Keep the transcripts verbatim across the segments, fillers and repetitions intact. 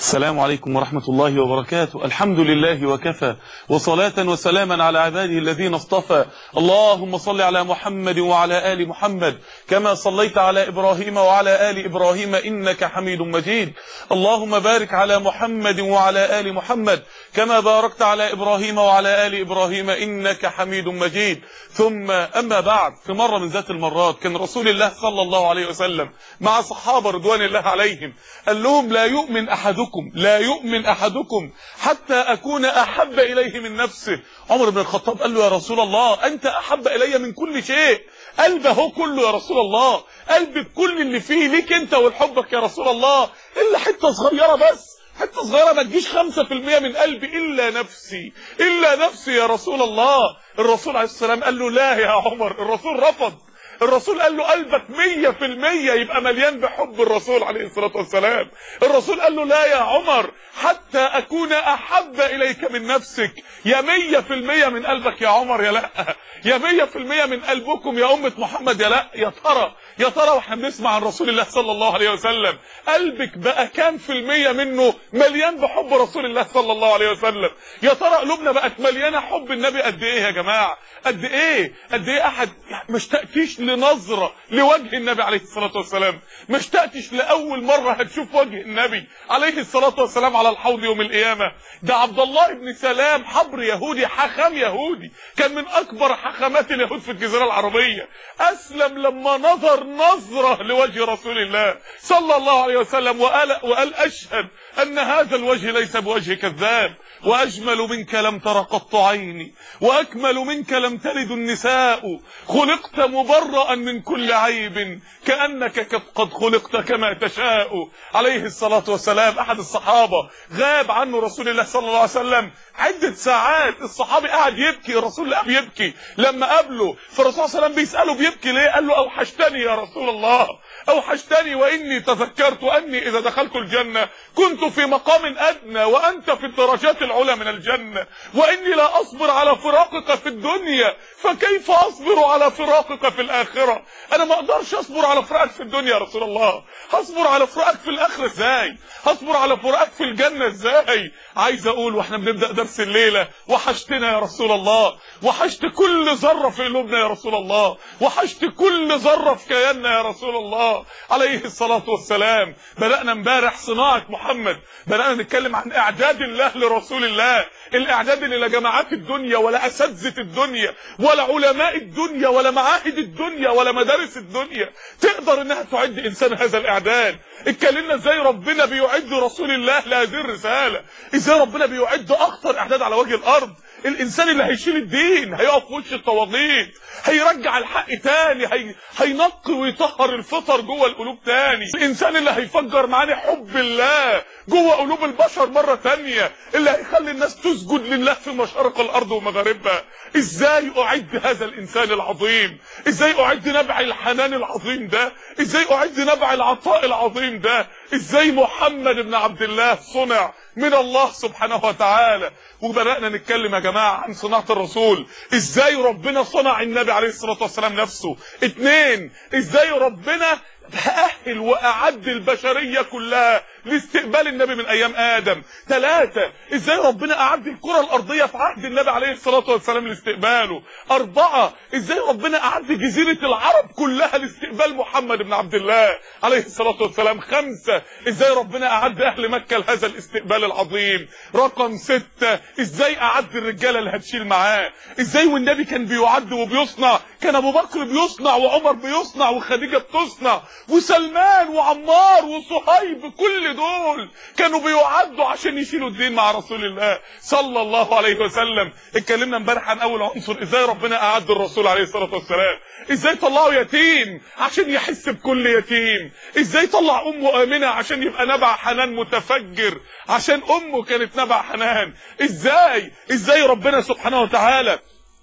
السلام عليكم ورحمة الله وبركاته. الحمد لله وكفى، وصلاة وسلاما على عباده الذين اصطفى. اللهم صل على محمد وعلى آل محمد كما صليت على إبراهيم وعلى آل إبراهيم إنك حميد مجيد. اللهم بارك على محمد وعلى آل محمد كما باركت على إبراهيم وعلى آل إبراهيم إنك حميد مجيد. ثم أما بعد، في مرة من ذات المرات كان رسول الله صلى الله عليه وسلم مع صحابة رضوان الله عليهم، قال لهم: لا يؤمن أحدكم لا يؤمن أحدكم حتى أكون أحب إليه من نفسه. عمر بن الخطاب قال له: يا رسول الله، أنت أحب إلي من كل شيء. قلبه كله يا رسول الله، قلبك كل اللي فيه ليك أنت ولحبك يا رسول الله، إلا حتة صغيرة بس، حتة صغيرة ما تجيش خمسة في المية من قلبي، إلا نفسي إلا نفسي يا رسول الله. الرسول عليه السلام قال له: لا يا عمر. الرسول رفض. الرسول قال له: قلبك مية في المية يبقى مليان بحب الرسول عليه الصلاة والسلام. الرسول قال له: لا يا عمر، حتى أكون أحب إليك من نفسك. يا مية في المية من قلبك يا عمر يا لا، يا مية في المية من قلبكم يا أمة محمد يا لا. يا ترى يا ترى واحنا بنسمع عن رسول الله صلى الله عليه وسلم، قلبك بقى كام في المية منه مليان بحب رسول الله صلى الله عليه وسلم؟ يا ترى قلوبنا بقت مليانة حب النبي قد ايه يا جماعة؟ قد ايه قد ايه احد ما اشتقتيش لنظرة لوجه النبي عليه الصلاة والسلام؟ ما اشتقتش لأول مرة هتشوف وجه النبي عليه الصلاة والسلام على الحوض يوم القيامة؟ ده عبد الله بن سلام، حبر يهودي، حاخام يهودي، كان من أكبر حاخامات اليهود في الجزيرة العربية، أسلم لما نظر نظرة لوجه رسول الله صلى الله عليه وسلم وقال, وقال أشهد أن هذا الوجه ليس بوجه كذاب، وأجمل منك لم تر قط عيني، وأكمل منك لم تلد النساء، خلقت مبرأ من كل عيب، كأنك قد خلقت كما تشاء. عليه الصلاة والسلام. أحد الصحابة غاب عنه رسول الله صلى الله عليه وسلم عدة ساعات، الصحابي قاعد يبكي، الرسول لا بيبكي لما قابله، فالرسول صلى الله عليه وسلم بيسأله: بيبكي ليه؟ قال له: أوحشتني يا رسول الله، أوحشتني، وإني تذكرت أني إذا دخلت الجنة كنت في مقام أدنى وأنت في الدرجات العلى من الجنة، وإني لا أصبر على فراقك في الدنيا، فكيف أصبر على فراقك في الآخرة؟ أنا ما أقدرش أصبر على فراقك في الدنيا يا رسول الله، هصبر على فراقك في الآخرة إزاي؟ هصبر على فراقك في الجنة إزاي؟ عايز أقول وإحنا بنبدأ درس الليلة: وحشتنا يا رسول الله، وحشت كل ذرة في قلوبنا يا رسول الله، وحشت كل ذرة في كياننا يا رسول الله عليه الصلاة والسلام. بدأنا امبارح صناعة محمد، بدأنا نتكلم عن إعداد الله لرسول الله، الإعداد اللي لا جماعات الدنيا ولا أساتذة الدنيا ولا علماء الدنيا ولا معاهد الدنيا ولا مدارس الدنيا تقدر إنها تعد إنسان هذا الإعداد. اتكلمنا ازاي ربنا بيعد رسول الله لهذه الرسالة، ازاي ربنا بيعد أخطر إعداد على وجه الأرض، الانسان اللي هيشيل الدين، هيقف في وش الطواغيت، هيرجع الحق تاني، هي... هينقي ويطهر الفطر جوه القلوب تاني، الانسان اللي هيفجر معاني حب الله جوه قلوب البشر مرة تانية، اللي هيخلي الناس تسجد لله في مشارق الارض ومغاربها. ازاي اعد هذا الانسان العظيم؟ ازاي اعد نبع الحنان العظيم ده؟ ازاي اعد نبع العطاء العظيم ده؟ ازاي محمد بن عبد الله صنع من الله سبحانه وتعالى؟ وبدأنا نتكلم يا جماعة عن صناعة الرسول، ازاي ربنا صنع النبي عليه الصلاة والسلام نفسه. اتنين، ازاي ربنا أهل وأعد البشرية كلها لاستقبال النبي من أيام آدم. ثلاثة، إزاي ربنا أعد الكرة الأرضية في عهد النبي عليه الصلاة والسلام لاستقباله. أربعة، إزاي ربنا أعد جزيرة العرب كلها لاستقبال محمد بن عبد الله عليه الصلاة والسلام. خمسة، إزاي ربنا أعد أهل مكة لهذا الاستقبال العظيم. رقم ستة، إزاي أعد الرجالة اللي هتشيل معاه. إزاي والنبي كان بيعد وبيصنع، كان أبو بكر بيصنع وعمر بيصنع وخديجة بتصنع وسلمان وعمار وصهيب، كل دول كانوا بيعدوا عشان يشيلوا الدين مع رسول الله صلى الله عليه وسلم. اتكلمنا امبارح عن اول عنصر، ازاي ربنا اعد الرسول عليه الصلاة والسلام، ازاي طلعوا يتيم عشان يحس بكل يتيم، ازاي طلع امه امنة عشان يبقى نبع حنان متفجر عشان امه كانت نبع حنان، ازاي ازاي ربنا سبحانه وتعالى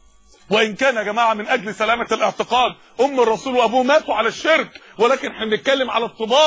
وإن كان يا جماعة من أجل سلامة الاعتقاد أم الرسول وأبوه ماتوا على الشرك، ولكن احنا بنتكلم على الطباع،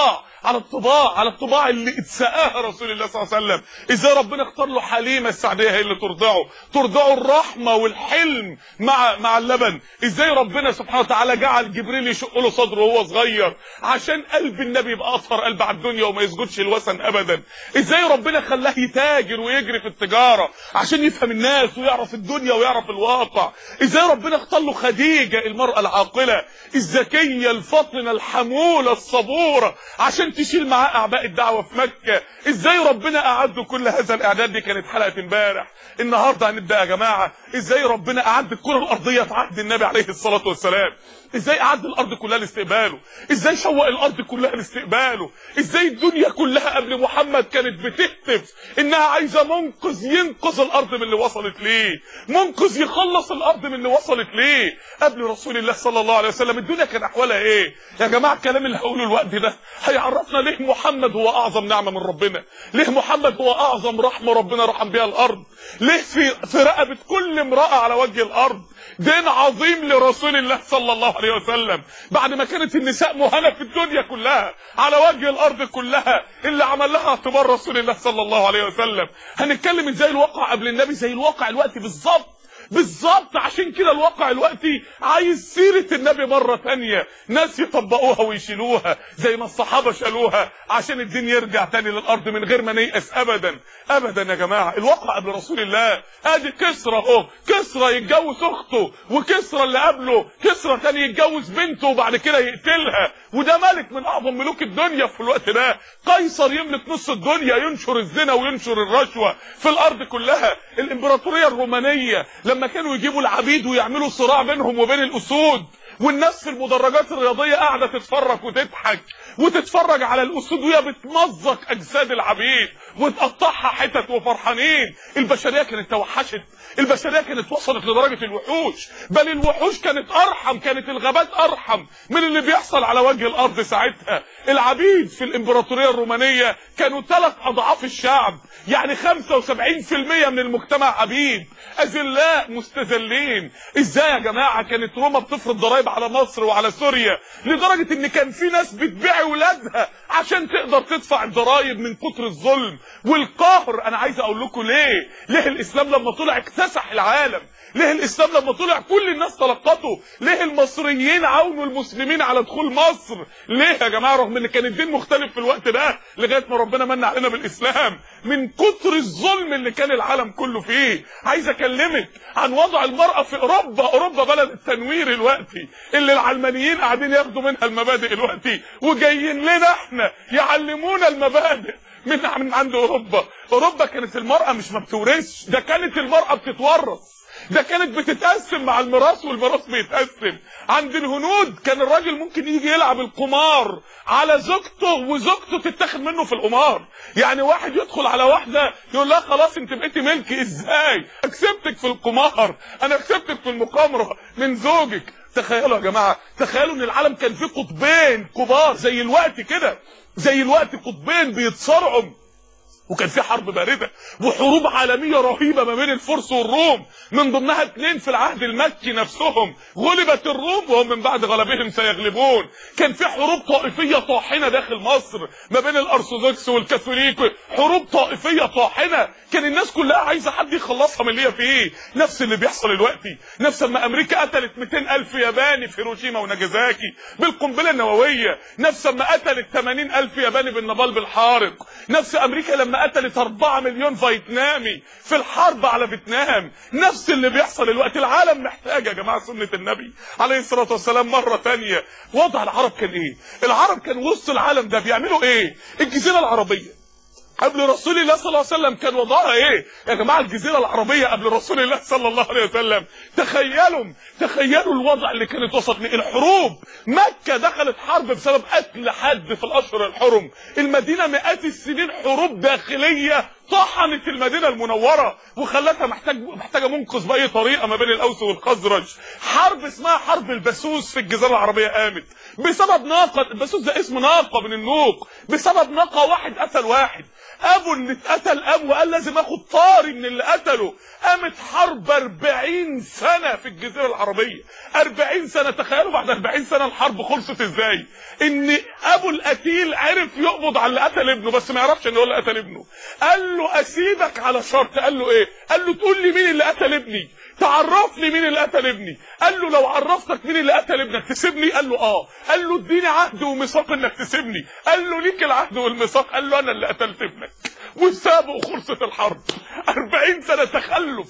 على الطباع على الطباع اللي اتسقاها رسول الله صلى الله عليه وسلم. ازاي ربنا اختار له حليمه السعديه هي اللي ترضعه ترضعه الرحمه والحلم مع مع اللبن. ازاي ربنا سبحانه وتعالى جعل جبريل يشق له صدره وهو صغير عشان قلب النبي يبقى اطهر قلب على الدنيا وما يسجدش الوثن ابدا. ازاي ربنا خلاه يتاجر ويجري في التجاره عشان يفهم الناس ويعرف الدنيا ويعرف الواقع. ازاي ربنا اختار له خديجه المراه العاقله الذكيه الفطنه الحموله الصبوره عشان تشيل معاه اعباء الدعوه في مكه. ازاي ربنا اعد كل هذا الاعداد؟ دي كانت حلقه امبارح. النهارده هنبدا يا جماعه ازاي ربنا اعد الكره الارضيه في عهد النبي عليه الصلاه والسلام. ازاي اعد الارض كلها لاستقباله، ازاي شوق الارض كلها لاستقباله، ازاي الدنيا كلها قبل محمد كانت بتهتف انها عايزه منقذ ينقذ الارض من اللي وصلت ليه، منقذ يخلص الارض من اللي وصلت ليه. قبل رسول الله صلى الله عليه وسلم الدنيا كان احوالها ايه؟ يا جماعه الكلام اللي هقوله الوقت ده هيعرفنا ليه محمد هو اعظم نعمه من ربنا، ليه محمد هو اعظم رحمه ربنا رحم بها الارض، ليه في في رقبه كل امراه على وجه الارض دين عظيم لرسول الله صلى الله عليه وسلم. بعد ما كانت النساء مهانه في الدنيا كلها على وجه الارض كلها اللي عمل لها اعتبار رسول الله صلى الله عليه وسلم. هنتكلم ازاي الواقع قبل النبي زي الواقع الوقت بالظبط بالظبط. عشان كده الواقع الوقتي عايز سيرة النبي مرة تانية، ناس يطبقوها ويشيلوها زي ما الصحابة شالوها عشان الدين يرجع تاني للأرض من غير ما نيأس أبدا أبدا. يا جماعة الواقع قبل رسول الله ادي كسرى اهو، كسرى يتجوز أخته، وكسرى اللي قبله كسرى تاني يتجوز بنته وبعد كده يقتلها، وده ملك من أعظم ملوك الدنيا في الوقت ده. قيصر يملك نص الدنيا، ينشر الزنا وينشر الرشوة في الأرض كلها. الإمبراطورية الرومانية لما كانوا يجيبوا العبيد ويعملوا صراع بينهم وبين الاسود، والناس في المدرجات الرياضيه قاعده تتفرج وتضحك وتتفرج على الاسود وهي بتمزق اجساد العبيد وتقطعها حتت وفرحانين. البشريه كانت توحشت، البشريه كانت وصلت لدرجه الوحوش، بل الوحوش كانت ارحم، كانت الغابات ارحم من اللي بيحصل على وجه الارض ساعتها. العبيد في الامبراطوريه الرومانيه كانوا ثلاث اضعاف الشعب، يعني خمسة وسبعين في المية من المجتمع عبيد اذلاء مستذلين. ازاي يا جماعه كانت روما بتفرض ضرائب على مصر وعلى سوريا لدرجه ان كان في ناس بتبيع ولادها عشان تقدر تدفع الضرائب من كتر الظلم والقهر. انا عايز اقول لكم ليه ليه الاسلام لما طلع اكتسح العالم، ليه الاسلام لما طلع كل الناس تلقته، ليه المصريين عاونوا المسلمين على دخول مصر، ليه يا جماعه رغم ان كان الدين مختلف في الوقت ده لغايه ما ربنا من علينا بالاسلام من كتر الظلم اللي كان العالم كله فيه. عايز اكلمك عن وضع المراه في اوروبا، اوروبا بلد التنوير الوقتي اللي العلمانيين قاعدين ياخدوا منها المبادئ الوقتي وجايين لنا احنا يعلمونا المبادئ من من عند اوروبا. اوروبا كانت المراه مش ما بتورثش، ده كانت المراه بتتورث، ده كانت بتتقسم مع الميراث والميراث بيتقسم. عند الهنود كان الراجل ممكن يجي يلعب القمار على زوجته وزوجته تتاخد منه في القمار. يعني واحد يدخل على واحده يقول لها خلاص انت بقيتي ملكي. ازاي؟ اكسبتك في القمار، انا اكسبتك في المقامره من زوجك. تخيلوا يا جماعه، تخيلوا ان العالم كان فيه قطبين كبار زي الوقت كده، زي الوقت قطبين بيتصارعوا، وكان في حرب بارده وحروب عالميه رهيبه ما بين الفرس والروم، من ضمنها اثنين في العهد المكي نفسهم غلبت الروم وهم من بعد غلبهم سيغلبون. كان في حروب طائفيه طاحنه داخل مصر ما بين الارثوذكس والكاثوليك، حروب طائفيه طاحنه كان الناس كلها عايزه حد يخلصها من اللي هي فيه. نفس اللي بيحصل دلوقتي، نفس ما امريكا قتلت مئتين الف ياباني في هيروشيما وناجازاكي بالقنبله النوويه، نفس ما قتلت ثمانين الف ياباني بالنبال بالحارق، نفس امريكا لما قتلت أربعة مليون فيتنامي في الحرب على فيتنام. نفس اللي بيحصل الوقت. العالم محتاج يا جماعه سنه النبي عليه الصلاه والسلام مره ثانيه. وضع العرب كان ايه؟ العرب كان وسط العالم ده بيعملوا ايه؟ الجزيره العربيه قبل رسول الله صلى الله عليه وسلم كان وضعها ايه يا جماعه؟ الجزيره العربيه قبل رسول الله صلى الله عليه وسلم تخيلوا تخيلوا الوضع اللي كانت وصلت له. الحروب، مكه دخلت حرب بسبب قتل حد في الاشهر الحرم، المدينه مئات السنين حروب داخليه طحنت المدينه المنوره وخلتها محتاج محتاجه منقذ باي طريقه ما بين الاوس والخزرج. حرب اسمها حرب البسوس في الجزيره العربيه قامت بسبب ناقه، البسوس ده اسم ناقه من النوق، بسبب ناقه واحد قتل واحد. ابو اللي اتقتل ابوه وقال لازم اخد طاري من اللي قتله. قامت حرب أربعين سنة في الجزيرة العربية، أربعين سنة. تخيلوا بعد أربعين سنة الحرب خلصت ازاي؟ ان ابو القتيل عرف يقبض على اللي قتل ابنه، بس ما يعرفش ان هو اللي قتل ابنه. قال له اسيبك على شرط. قال له ايه؟ قال له تقول لي مين اللي قتل ابني، تعرف لي مين اللي قتل ابني. قال له لو عرفتك مين اللي قتل ابنك تسيبني؟ قال له اه. قال له اديني عهد وميثاق انك تسيبني. قال له ليك العهد والميثاق. قال له انا اللي قتلت ابنك، وسابه وخلصت الحرب. أربعين سنة تخلف،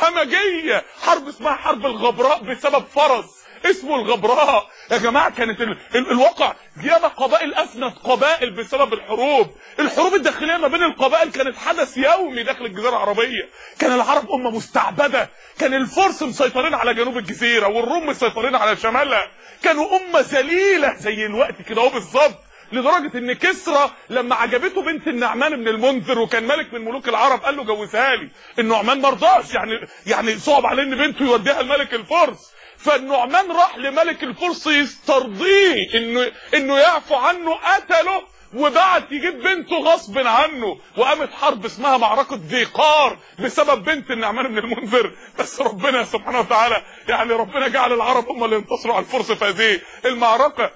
همجية، حرب اسمها حرب الغبراء بسبب فرس اسمه الغبراء. يا جماعة كانت ال... ال... الواقع ياما قبائل افنت قبائل بسبب الحروب. الحروب الداخلية ما بين القبائل كانت حدث يومي داخل الجزيرة العربية. كان العرب امة مستعبدة، كان الفرس مسيطرين على جنوب الجزيرة والروم مسيطرين على شمالها. كانوا امة ذليلة زي الوقت كده اهو بالظبط، لدرجة ان كسرى لما عجبته بنت النعمان بن المنذر وكان ملك من ملوك العرب قال له جوزها لي. النعمان مرضاش، يعني يعني صعب عليه ان بنته يوديها لملك الفرس. فالنعمان راح لملك الفرس يسترضيه انه انه يعفو عنه، قتله وبعت يجيب بنته غصب عنه. وقامت حرب اسمها معركة ذي قار بسبب بنت النعمان بن المنذر. بس ربنا سبحانه وتعالى يعني ربنا جعل العرب هم اللي انتصروا على الفرس في هذه المعركة.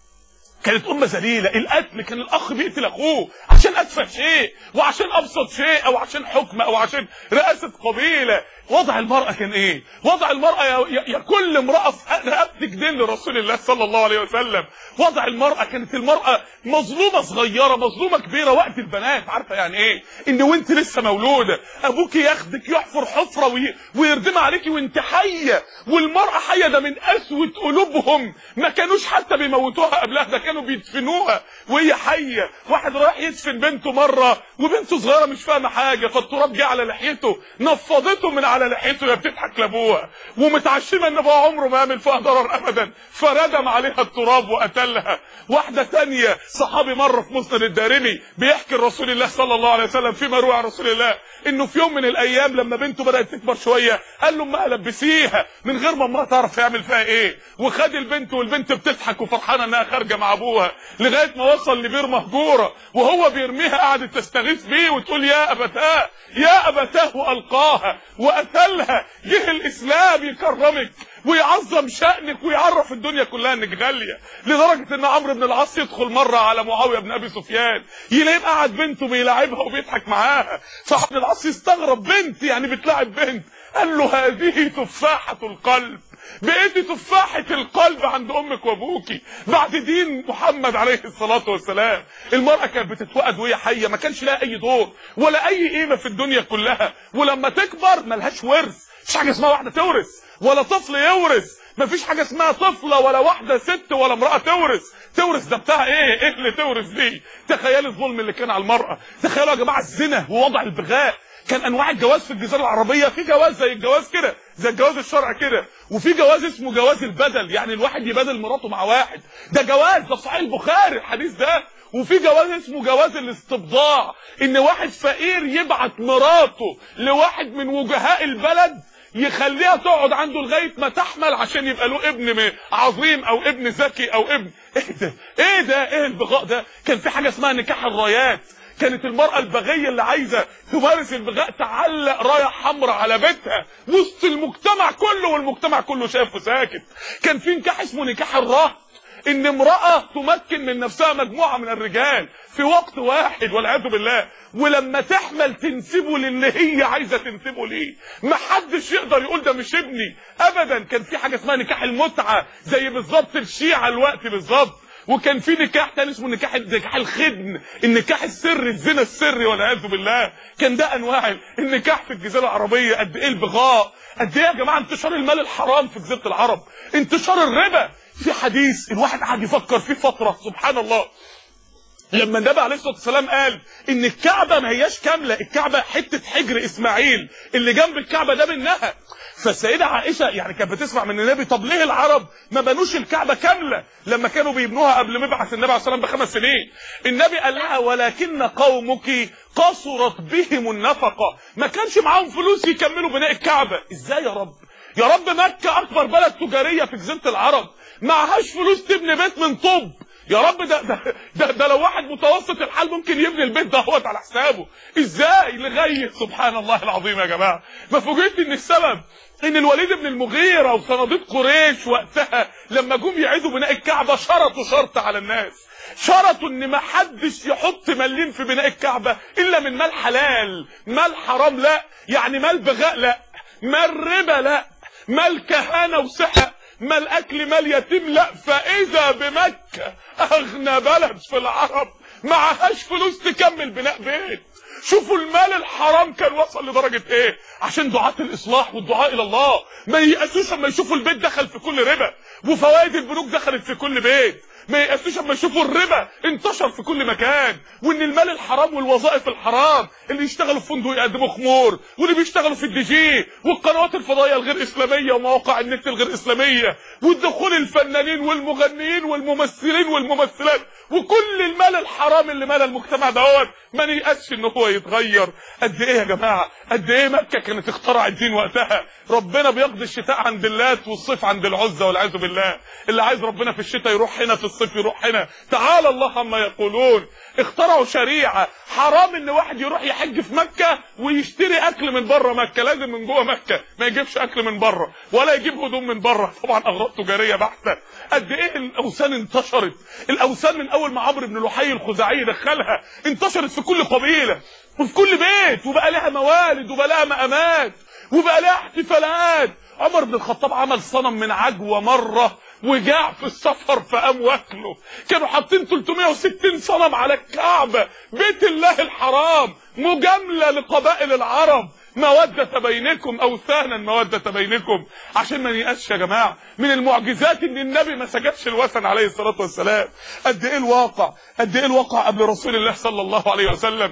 كانت امه ذليله. القتل كان الاخ بيقتل اخوه عشان اتفه شيء وعشان ابسط شيء او عشان حكم او عشان رئاسه قبيله. وضع المراه كان ايه؟ وضع المراه يا, يا كل امراه في رقبتك دين لرسول الله صلى الله عليه وسلم. وضع المراه كانت المراه مظلومه صغيره مظلومه كبيره. وقت البنات عارفه يعني ايه؟ ان وانت لسه مولوده ابوك ياخدك يحفر حفره وي... ويردم عليكي وانت حيه. والمراه حيه ده من اسود قلوبهم، ما كانوش حتى بيموتوها قبلها، ده كانوا بيدفنوها وهي حيه. واحد رايح يدفن بنته مره وبنته صغيره مش فاهمه حاجه، فالتراب جه على لحيته نفضته من على لحيته، يا بتضحك لابوها ومتعشمه ان ابوها عمره ما يعمل فيها ضرر ابدا، فردم عليها التراب وقتلها. واحده ثانيه صحابي مره في مسند الدارمي بيحكي لرسول الله صلى الله عليه وسلم فيما روى عن رسول الله انه في يوم من الايام لما بنته بدات تكبر شويه قال له امها لبسيها من غير ما امها تعرف يعمل فيها ايه. وخد البنت والبنت بتضحك وفرحانه انها خارجه مع ابوها لغايه ما وصل لبير مهجوره، وهو بيرميها قعدت تستغيث بيه وتقول يا ابتاه يا ابتاه، والقاها وقتلها. جه الاسلام يكرمك ويعظم شأنك ويعرف الدنيا كلها انك غاليه، لدرجه ان عمرو بن العاص يدخل مره على معاويه بن ابي سفيان يلاقيه قاعد بنته بيلاعبها وبيضحك معاها. فعمرو بن العاص يستغرب، بنت يعني بتلاعب بنت؟ قال له هذه تفاحه القلب، بقيتي تفاحه القلب عند امك وابوكي بعد دين محمد عليه الصلاه والسلام. المراه كانت بتتوقد وهي حيه، ما كانش لها اي دور ولا اي قيمه في الدنيا كلها، ولما تكبر ملهاش ورث. مفيش حاجه اسمها واحده تورث ولا طفل يورث، مفيش حاجه اسمها طفله ولا واحده ست ولا امراه تورث. تورث ده بتاع ايه؟ ايه اللي تورث دي؟ تخيل الظلم اللي كان على المراه. تخيلوا يا جماعه الزنا ووضع البغاء. كان انواع الجواز في الجزيره العربيه، في جواز زي الجواز كده زي الجواز الشرعي كده، وفي جواز اسمه جواز البدل، يعني الواحد يبادل مراته مع واحد، ده جواز، ده صحيح البخاري الحديث ده. وفي جواز اسمه جواز الاستبضاع، ان واحد فقير يبعت مراته لواحد من وجهاء البلد يخليها تقعد عنده لغايه ما تحمل عشان يبقى له ابن عظيم او ابن ذكي او ابن. ايه ده؟ ايه ده؟ ايه البغاء ده؟ كان في حاجه اسمها نكاح الرايات. كانت المرأة البغية اللي عايزة تمارس البغاء تعلق راية حمراء على بيتها وسط المجتمع كله، والمجتمع كله شايف وساكت. كان في نكاح اسمه نكاح الرهط، ان امرأة تمكن من نفسها مجموعة من الرجال في وقت واحد والعياذ بالله، ولما تحمل تنسبه للي هي عايزة تنسبه ليه. محدش يقدر يقول ده مش ابني ابدا. كان في حاجة اسمها نكاح المتعة زي بالظبط الشيعة الوقت بالظبط. وكان في نكاح تاني اسمه نكاح نكاح الخدن، النكاح السري، الزنا السري والعياذ بالله. كان ده انواع النكاح في الجزيره العربيه. قد ايه البغاء، قد ايه يا جماعه انتشار المال الحرام في جزيره العرب، انتشار الربا. في حديث الواحد قاعد يفكر فيه فتره سبحان الله، لما النبي عليه الصلاه والسلام قال ان الكعبه ما هياش كامله، الكعبه حته حجر اسماعيل اللي جنب الكعبه ده منها. فالسيده عائشه يعني كانت بتسمع من النبي طب ليه العرب ما بنوش الكعبه كامله لما كانوا بيبنوها قبل ما يبعث النبي عليه الصلاه والسلام بخمس سنين؟ النبي قال لها ولكن قومك قصرت بهم النفقه، ما كانش معاهم فلوس يكملوا بناء الكعبه. ازاي يا رب؟ يا رب مكه اكبر بلد تجاريه في جزيره العرب معهاش فلوس تبني بيت من طوب يا رب ده ده ده, ده لو واحد متوسط الحال ممكن يبني البيت ده هو على حسابه، ازاي لغايه سبحان الله العظيم يا جماعه. ما فوجئت ان السبب ان الوليد بن المغيرة وصناديد قريش وقتها لما جم يعيدوا بناء الكعبة شرطوا شرط على الناس، شرطوا ان ما حدش يحط مليم في بناء الكعبة الا من مال حلال، مال حرام لا، يعني مال بغاء لا، مال ربا لا، مال كهانة وسحق، مال اكل مال يتيم لا. فاذا بمكة اغنى بلد في العرب معهاش فلوس تكمل بناء بيت. شوفوا المال الحرام كان وصل لدرجة ايه، عشان دعاة الاصلاح والدعاء الى الله ما ييأسوش اما يشوفوا البيت دخل في كل ربا وفوائد البنوك دخلت في كل بيت، ما ييأسوش اما يشوفوا الربا انتشر في كل مكان، وان المال الحرام والوظائف الحرام اللي يشتغلوا في فندق يقدموا خمور، واللي بيشتغلوا في الدي جي والقنوات الفضائيه الغير اسلاميه ومواقع النت الغير اسلاميه، والدخول الفنانين والمغنيين والممثلين والممثلات، وكل المال الحرام اللي مال المجتمع دوت ما نيأسش ان هو يتغير. قد ايه يا جماعه، قد ايه مكه كانت اخترع الدين وقتها. ربنا بيقضي الشتاء عند اللات والصيف عند العزى والعياذ بالله. اللي عايز ربنا في الشتاء يروح هنا، في الصيف يروح هنا. تعالى الله عما يقولون. اخترعوا شريعه حرام ان واحد يروح يحج في مكه ويشتري اكل من بره مكه، لازم من جوه مكه، ما يجيبش اكل من بره ولا يجيب هدوم من بره، طبعا اغراض تجاريه بحته. قد ايه الاوثان انتشرت، الاوثان من اول ما عمرو بن لحي الخزاعي دخلها انتشرت في كل قبيله وفي كل بيت، وبقى لها موالد وبقى لها مقامات وبقى لها احتفالات. عمر بن الخطاب عمل صنم من عجوه مره وجاع في السفر فقام واكله. كانوا حاطين ثلاثمائة وستين صنم على الكعبه، بيت الله الحرام، مجامله لقبائل العرب، مودة بينكم، اوثانا مودة بينكم. عشان ما نيأسش يا جماعه. من المعجزات ان النبي ما سجدش الوثن عليه الصلاه والسلام. قد ايه الواقع، قد ايه الواقع قبل رسول الله صلى الله عليه وسلم.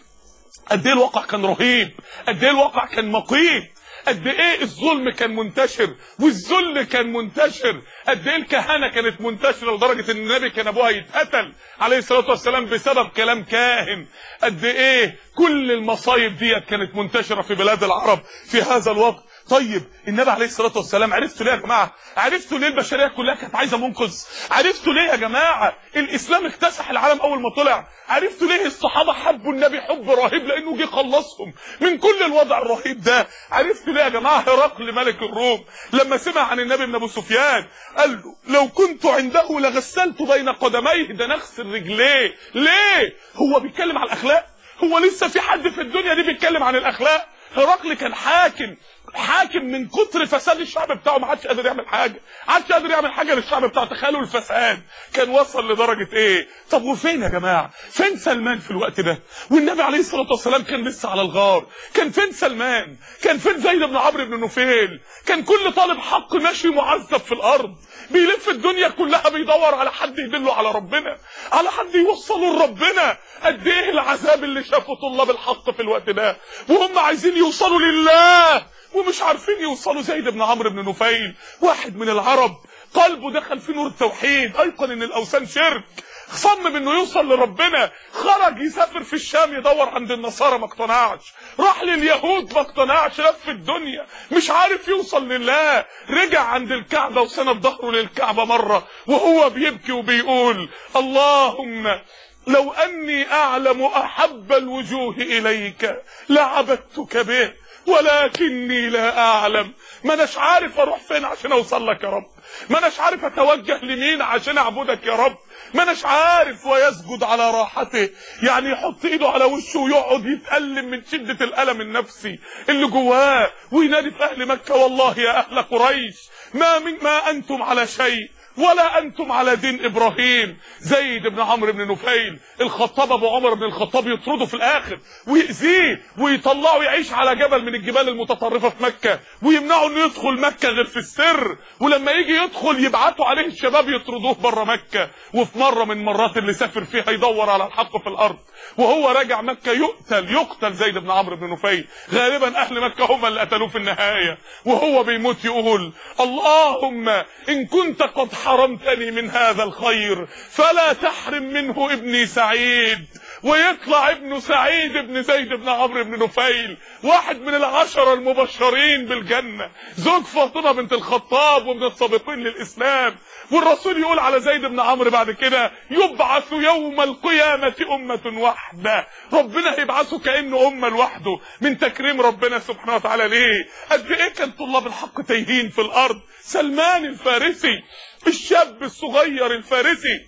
قد ايه الواقع كان رهيب، قد ايه الواقع كان مقيت، قد ايه الظلم كان منتشر والذل كان منتشر، قد ايه الكهنه كانت منتشره لدرجه ان النبي كان ابوها يتقتل عليه الصلاه والسلام بسبب كلام كاهن. قد ايه كل المصايب ديت كانت منتشره في بلاد العرب في هذا الوقت. طيب النبي عليه الصلاه والسلام عرفتوا ليه يا جماعه؟ عرفتوا ليه البشريه كلها كانت عايزه منقذ؟ عرفتوا ليه يا جماعه الاسلام اكتسح العالم اول ما طلع؟ عرفتوا ليه الصحابه حبوا النبي حب رهيب؟ لانه جه خلصهم من كل الوضع الرهيب ده. عرفتوا ليه يا جماعه هرقل ملك الروم لما سمع عن النبي بن ابو سفيان قال له لو كنت عنده لغسلت بين قدميه، ده نغسل رجليه. ليه؟ هو بيتكلم عن الاخلاق؟ هو لسه في حد في الدنيا دي بيتكلم عن الاخلاق؟ هرقل كان حاكم، حاكم من كتر فساد الشعب بتاعه ما عادش قادر يعمل حاجه، ما عادش قادر يعمل حاجه للشعب بتاعه. تخيلوا الفساد كان وصل لدرجه ايه. طب وفين يا جماعه؟ فين سلمان في الوقت ده؟ والنبي عليه الصلاه والسلام كان لسه على الغار. كان فين سلمان؟ كان فين زيد بن عمرو بن نفيل؟ كان كل طالب حق ماشي معذب في الارض، بيلف الدنيا كلها بيدور على حد يدله على ربنا، على حد يوصله لربنا. قد ايه العذاب اللي شافه طلاب الحق في الوقت ده وهم عايزين يوصلوا لله ومش عارفين يوصلوا. زيد بن عمرو بن نفيل واحد من العرب قلبه دخل في نور التوحيد، ايقن ان الاوثان شرك، صمم انه يوصل لربنا. خرج يسافر في الشام يدور عند النصارى ما اقتنعش، راح لليهود ما اقتنعش، لف الدنيا مش عارف يوصل لله. رجع عند الكعبه وسند ظهره للكعبه مره وهو بيبكي وبيقول اللهم لو اني اعلم احب الوجوه اليك لعبدتك به ولكني لا اعلم. ما اناش عارف اروح فين عشان اوصل لك يا رب، ما اناش عارف اتوجه لمين عشان اعبدك يا رب، ما اناش عارف. ويسجد على راحته، يعني يحط ايده على وشه ويقعد يتألم من شدة الألم النفسي اللي جواه، وينادي في اهل مكة والله يا اهل قريش ما من ما انتم على شيء ولا انتم على دين ابراهيم. زيد بن عمرو بن نفيل الخطاب ابو عمر بن الخطاب يطرده في الاخر ويأذيه ويطلعه يعيش على جبل من الجبال المتطرفه في مكه ويمنعه انه يدخل مكه غير في السر، ولما يجي يدخل يبعتوا عليه الشباب يطردوه بره مكه. وفي مره من مرات اللي سافر فيها يدور على الحق في الارض وهو راجع مكه يقتل يقتل زيد بن عمرو بن نفيل. غالبا اهل مكه هم اللي قتلوه في النهايه. وهو بيموت يقول اللهم ان كنت قد حرمتني من هذا الخير فلا تحرم منه ابني سعيد. ويطلع ابن سعيد ابن زيد بن عمرو بن نفيل واحد من العشرة المبشرين بالجنة، زوج فاطمة بنت الخطاب ومن السابقين للإسلام، والرسول يقول على زيد بن عمرو بعد كده يبعث يوم القيامة أمة واحدة، ربنا هيبعثه كأنه أمة لوحده من تكريم ربنا سبحانه وتعالى. ليه؟ قد ايه كان طلاب الحق تايهين في الأرض. سلمان الفارسي الشاب الصغير الفارسي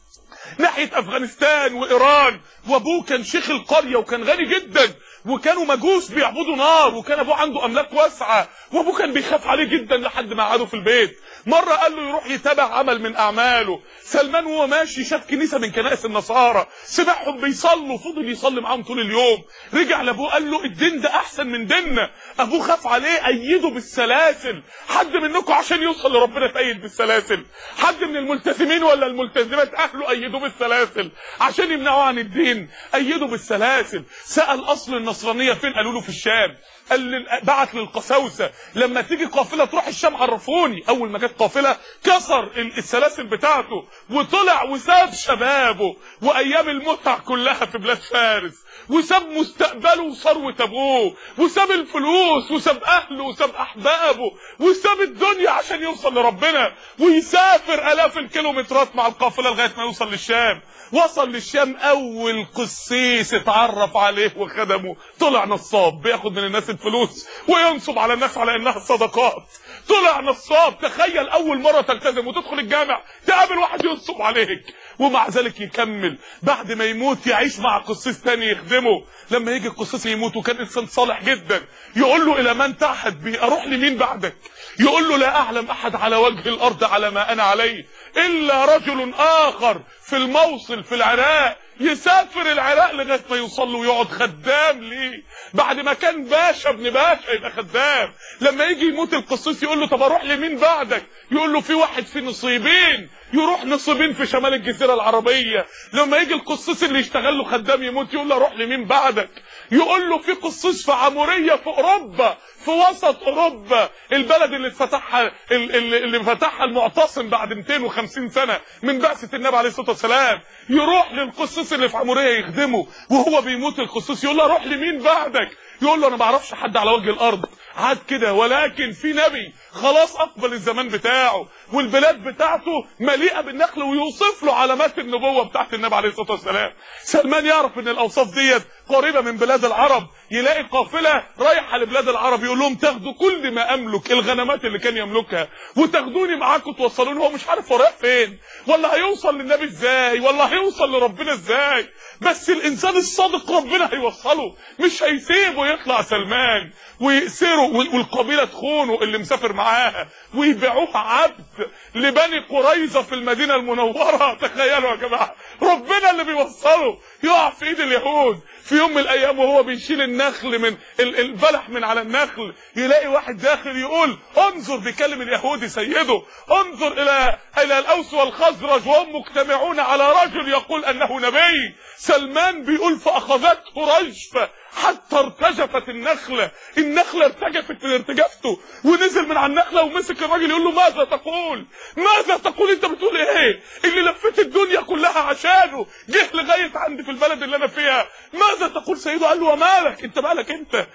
ناحية أفغانستان وإيران، وأبوه كان شيخ القرية وكان غني جدا، وكانوا مجوس بيعبدوا نار، وكان أبوه عنده أملاك واسعة، وأبوه كان بيخاف عليه جدا لحد ما قعدوا في البيت. مرة قال له يروح يتابع عمل من أعماله. سلمان وهو ماشي شاف كنيسة من كنائس النصارى، سمعهم بيصلوا، فضل يصلي معاهم طول اليوم. رجع لأبوه قال له الدين ده أحسن من ديننا. أبوه خاف عليه، أيده بالسلاسل. حد منكم عشان يوصل لربنا تأيد بالسلاسل؟ حد من الملتزمين ولا الملتزمات أهله أيدوه بالسلاسل عشان يمنعوا عن الدين؟ أيدوا بالسلاسل. سأل أصل النصرانية فين؟ قالوا له في الشام. قال بعت للقساوسة لما تيجي قافلة تروح الشام عرفوني. أول ما جت قافلة كسر السلاسل بتاعته وطلع وساب شبابه وأيام المتع كلها في بلاد فارس، وساب مستقبله وثروة أبوه، وساب الفلوس، وساب أهله، وساب أحبابه، وساب الدنيا عشان يوصل لربنا، ويسافر آلاف الكيلومترات مع القافلة لغاية ما يوصل للشام. وصل للشام، أول قسيس اتعرف عليه وخدمه طلع نصاب بياخد من الناس الفلوس وينصب على الناس على إنها صدقات. طلع نصاب. تخيل أول مرة تلتزم وتدخل الجامع تقابل واحد ينصب عليك، ومع ذلك يكمل بعد ما يموت يعيش مع قسيس تاني يخدمه. لما يجي القسيس يموت وكان إنسان صالح جدا يقول له إلى من تعهد بي؟ أروح لمين بعدك؟ يقول له لا أعلم أحد على وجه الأرض على ما أنا عليه إلا رجل آخر في الموصل في العراق. يسافر العراق لغاية ما يوصل له ويقعد خدام ليه. بعد ما كان باشا ابن باشا يبقى خدام. لما يجي يموت القسيس يقول له طب اروح لمين بعدك؟ يقول له في واحد في نصيبين، يروح نصيبين في شمال الجزيرة العربية. لما يجي القسيس اللي يشتغل له خدام يموت يقول له اروح لمين بعدك؟ يقول له في قسيس في عمورية في اوروبا، في وسط اوروبا، البلد اللي فتحها اللي فتحها المعتصم بعد مئتين وخمسين سنة من بعثة النبي عليه الصلاة والسلام. يروح للقسيس اللي في عمورية يخدمه، وهو بيموت القسيس يقول له اروح لمين بعدك؟ يقول له انا ما اعرفش حد على وجه الارض عاد كده، ولكن في نبي خلاص اقبل الزمان بتاعه والبلاد بتاعته مليئه بالنخل، ويوصف له علامات النبوه بتاعت النبي عليه الصلاه والسلام. سلمان يعرف ان الاوصاف ديت قريبه من بلاد العرب، يلاقي قافله رايحه لبلاد العرب يقول لهم تاخدوا كل ما املك، الغنمات اللي كان يملكها، وتاخدوني معاكم توصلوني. هو مش عارف هو رايح فين، ولا هيوصل للنبي ازاي، ولا هيوصل لربنا ازاي، بس الانسان الصادق ربنا هيوصله، مش هيسيبه يطلع سلمان ويأسره والقبيله تخونه اللي مسافر معاها ويبيعوه عبد لبني قريظه في المدينه المنوره. تخيلوا يا جماعه، ربنا اللي بيوصله يقع في ايد اليهود. في يوم من الايام وهو بيشيل النخل من البلح من على النخل، يلاقي واحد داخل يقول انظر، بيكلم اليهودي سيده، انظر الى الى الاوس والخزرج وهم مجتمعون على رجل يقول انه نبي. سلمان بيقول فاخذته رجفه حتى ارتجفت النخله، النخله ارتجفت من ارتجافته، ونزل من على النخله ومسك الراجل يقول له ماذا تقول؟ ماذا تقول؟ انت بتقول ايه؟ اللي لفت الدنيا كلها عشانه جه لغايه عندي في البلد اللي انا فيها، ماذا تقول سيده؟ قال له ومالك انت، مالك انت؟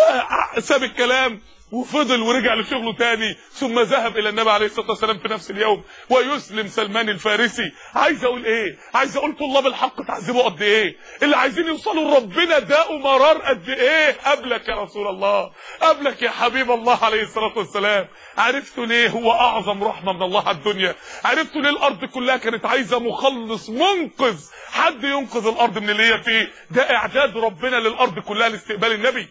فساب الكلام وفضل ورجع لشغله تاني، ثم ذهب الى النبي عليه الصلاه والسلام في نفس اليوم ويسلم سلمان الفارسي. عايز اقول ايه؟ عايز اقول طلاب الحق تعذبوا قد ايه؟ اللي عايزين يوصلوا لربنا داقوا مرار قد ايه؟ قبلك يا رسول الله، قبلك يا حبيب الله عليه الصلاه والسلام. عرفتوا ليه هو اعظم رحمه من الله على الدنيا؟ عرفتوا ليه الارض كلها كانت عايزه مخلص منقذ، حد ينقذ الارض من اللي هي فيه؟ ده اعداد ربنا للارض كلها لاستقبال النبي.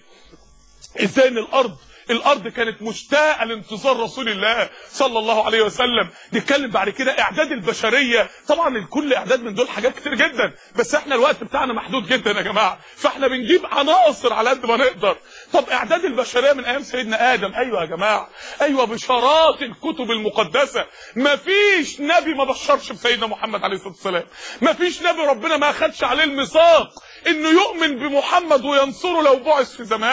ازاي ان الارض الارض كانت مشتاقه لانتظار رسول الله صلى الله عليه وسلم. نتكلم بعد كده اعداد البشريه، طبعا الكل اعداد من دول حاجات كتير جدا، بس احنا الوقت بتاعنا محدود جدا يا جماعه، فاحنا بنجيب عناصر على قد ما نقدر. طب اعداد البشريه من ايام سيدنا ادم، ايوه يا جماعه، ايوه بشارات الكتب المقدسه. مفيش نبي ما بشرش بسيدنا محمد عليه الصلاه والسلام، مفيش نبي ربنا ما اخدش عليه الميثاق انه يؤمن بمحمد وينصره لو بعث في زمانه.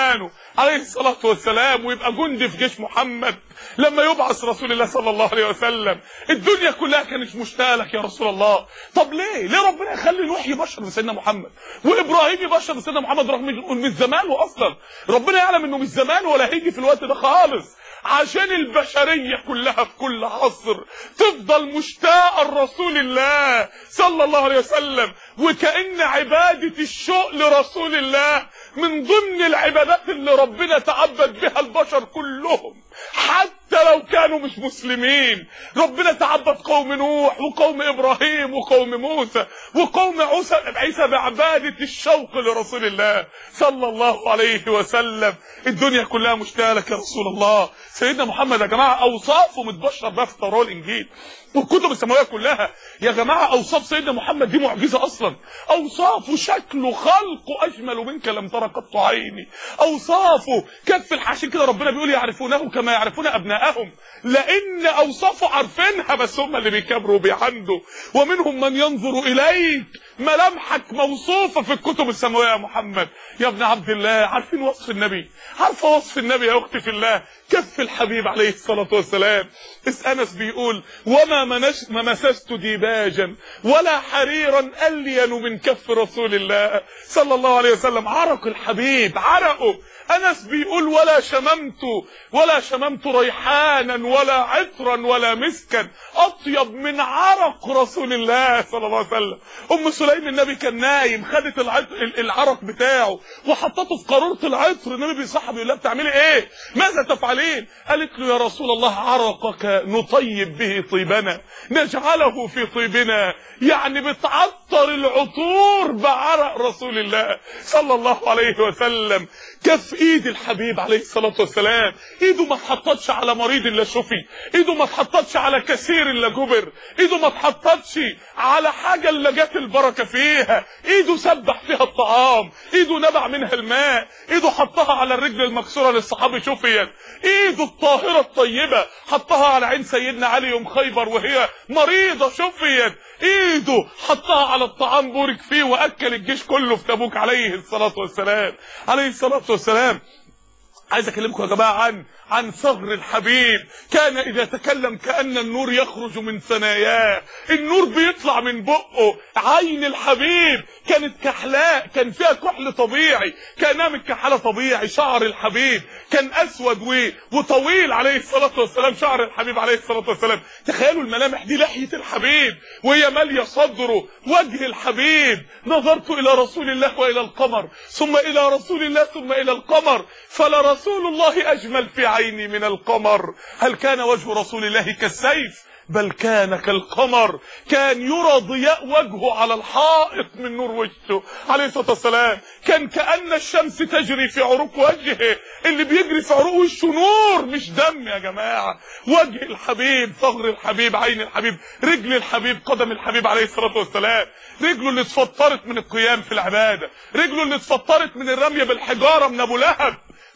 عليه الصلاة والسلام ويبقى جندي في جيش محمد لما يبعث رسول الله صلى الله عليه وسلم. الدنيا كلها كانت مشتاقه لك يا رسول الله. طب ليه ليه ربنا يخلي الوحي بشر بسيدنا محمد وابراهيم يبشر بسيدنا محمد رغم انه مش زمانه اصلا؟ ربنا يعلم انه مش زمانه ولا هيجي في الوقت ده خالص، عشان البشريه كلها في كل عصر تفضل مشتاقه لرسول الله صلى الله عليه وسلم. وكأن عباده الشوق لرسول الله من ضمن العبادات اللي ربنا تعبد بها البشر كلهم حتى لو كانوا مش مسلمين. ربنا تعبد قوم نوح وقوم ابراهيم وقوم موسى وقوم عيسى بعباده الشوق لرسول الله صلى الله عليه وسلم. الدنيا كلها مشتاقه لك يا رسول الله. سيدنا محمد يا جماعه اوصافه متبشر بها في التوراه والانجيل والكتب السماويه كلها. يا جماعه اوصاف سيدنا محمد دي معجزه اصلا. اوصافه شكله خلقه اجمل منك لم تر قط عيني. اوصافه كف الحاشين كده ربنا بيقول يعرفونه كما يعرفون ابنائهم، لان اوصافه عارفينها بس هم اللي بيكبروا بيعندوا. ومنهم من ينظر اليك، ملامحك موصوفه في الكتب السماويه يا محمد يا ابن عبد الله. عارفين وصف النبي؟ عارفه وصف النبي يا اختي في الله؟ كف الحبيب عليه الصلاه والسلام. انس بيقول وما ما مسست ديباجا ولا حريرا الين من كف رسول الله صلى الله عليه وسلم. عرق الحبيب عرقه. انس بيقول ولا شممت ولا شممت ريحانا ولا عطرا ولا مسكا اطيب من عرق رسول الله صلى الله عليه وسلم. ام سليم النبي كان نايم، خدت العرق بتاعه وحطته في قاروره العطر. النبي بيصحى بيقول لها بتعملي ايه؟ ماذا تفعلين؟ قالت له يا رسول الله عرقك نطيب به طيبنا نجعله في طيبنا. يعني بتعطر العطور بعرق رسول الله صلى الله عليه وسلم. كف ايد الحبيب عليه الصلاة والسلام، ايده ما اتحطتش على مريض الا شفي، ايده ما اتحطتش على كثير الا جبر، ايده ما اتحطتش على حاجة الا جت البركة فيها، ايده سبح فيها الطعام، ايده نبع منها الماء، ايده حطها على الرجل المكسورة للصحابي شفيت، ايده الطاهرة الطيبة حطها على عين سيدنا علي يوم خيبر وهي مريضة شفيت، ايده حطها على الطعام بورك فيه واكل الجيش كله في تبوك عليه الصلاة والسلام عليه الصلاة والسلام. عايز اكلمكم يا جماعه عن عن صغر الحبيب. كان اذا تكلم كأن النور يخرج من ثناياه، النور بيطلع من بقه. عين الحبيب كانت كحلاء، كان فيها كحل طبيعي، كانها متكحله طبيعي. شعر الحبيب كان اسود وطويل عليه الصلاه والسلام، شعر الحبيب عليه الصلاه والسلام. تخيلوا الملامح دي، لحيه الحبيب وهي ماليه صدره، وجه الحبيب. نظرت الى رسول الله والى القمر، ثم الى رسول الله ثم الى القمر، فلرسول الله اجمل في عيني من القمر. هل كان وجه رسول الله كالسيف؟ بل كان كالقمر، كان يرى ضياء وجهه على الحائط من نور وجهه عليه الصلاة والسلام. كان كأن الشمس تجري في عروق وجهه، اللي بيجري في عروق وشه نور مش دم يا جماعة. وجه الحبيب، ثغر الحبيب، عين الحبيب، رجل الحبيب، قدم الحبيب عليه الصلاة والسلام. رجله اللي اتفطرت من القيام في العبادة، رجله اللي اتفطرت من الرمي بالحجارة من ابو لهب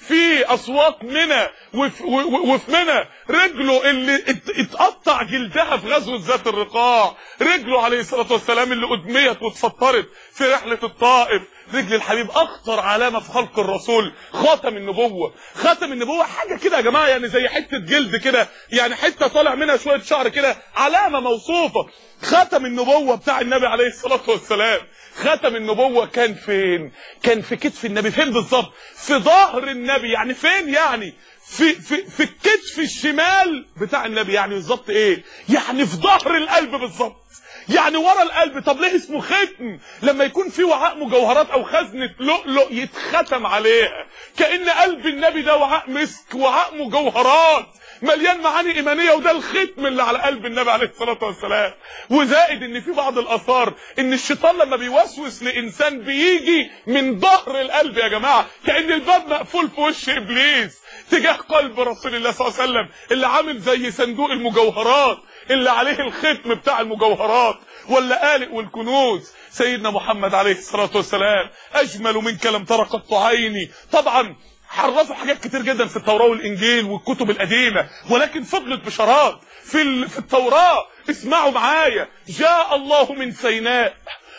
في اسواق منى وفي, وفي منى، رجله اللي اتقطع جلدها في غزوه ذات الرقاع، رجله عليه الصلاه والسلام اللي ادميت واتفطرت في رحله الطائف. رجل الحبيب اخطر علامه في خلق الرسول، خاتم النبوه. خاتم النبوه حاجه كده يا جماعه، يعني زي حته جلد كده، يعني حته طالع منها شويه شعر كده، علامه موصوفه. خاتم النبوه بتاع النبي عليه الصلاه والسلام. خاتم النبوة كان فين؟ كان في كتف النبي. فين بالظبط؟ في ظهر النبي. يعني فين؟ يعني في في في الكتف الشمال بتاع النبي. يعني بالظبط ايه؟ يعني في ظهر القلب بالظبط، يعني ورا القلب. طب ليه اسمه ختم؟ لما يكون في وعاء مجوهرات او خزنة لؤلؤ يتختم عليها، كأن قلب النبي ده وعاء مسك، وعاء مجوهرات مليان معاني ايمانيه، وده الختم اللي على قلب النبي عليه الصلاه والسلام. وزائد ان في بعض الاثار ان الشيطان لما بيوسوس لانسان بيجي من ظهر القلب يا جماعه، كأن الباب مقفول في وش ابليس تجاه قلب رسول الله صلى الله عليه وسلم، اللي عامل زي صندوق المجوهرات اللي عليه الختم بتاع المجوهرات واللآلئ والكنوز. سيدنا محمد عليه الصلاه والسلام اجمل منك لم تر قط عيني. طبعا حرفوا حاجات كتير جدا في التوراة والإنجيل والكتب القديمة، ولكن فضلت بشارات في في التوراة. اسمعوا معايا: جاء الله من سيناء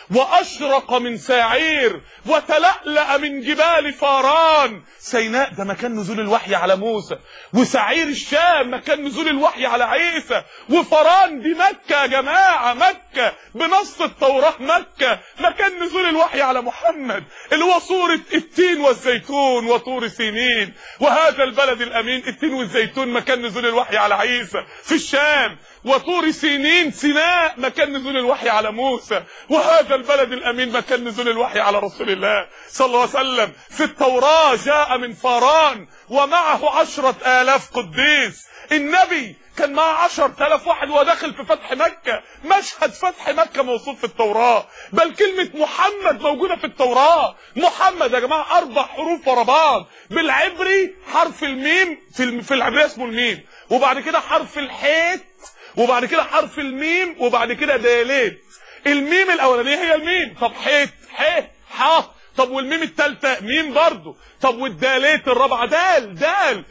واشرق من ساعير وتلألأ من جبال فاران. سيناء ده مكان نزول الوحي على موسى، وسعير الشام مكان نزول الوحي على عيسى، وفاران دي مكة يا جماعة، مكة بنص التوراة، مكة مكان نزول الوحي على محمد اللي هو سورة التين والزيتون وطور سينين. وهذا البلد الأمين، التين والزيتون مكان نزول الوحي على عيسى في الشام، وطور سينين سيناء مكان نزول الوحي على موسى، وهذا البلد الأمين مكان نزول الوحي على رسول الله صلى الله عليه وسلم. في التوراة جاء من فاران ومعه عشرة آلاف قديس. النبي كان معه عشرة آلاف واحد وداخل في فتح مكة. مشهد فتح مكة موصوف في التوراة، بل كلمة محمد موجودة في التوراة. محمد يا جماعة أربع حروف ورا بعض بالعبري، حرف الميم في في العبرية اسمه الميم، وبعد كده حرف الحيت، وبعد كده حرف الميم، وبعد كده دالات. الميم الاولانيه هي الميم، طب حيت حيت ح، طب والميم الثالثه ميم برضه، طب والدالات الرابعه دال دال.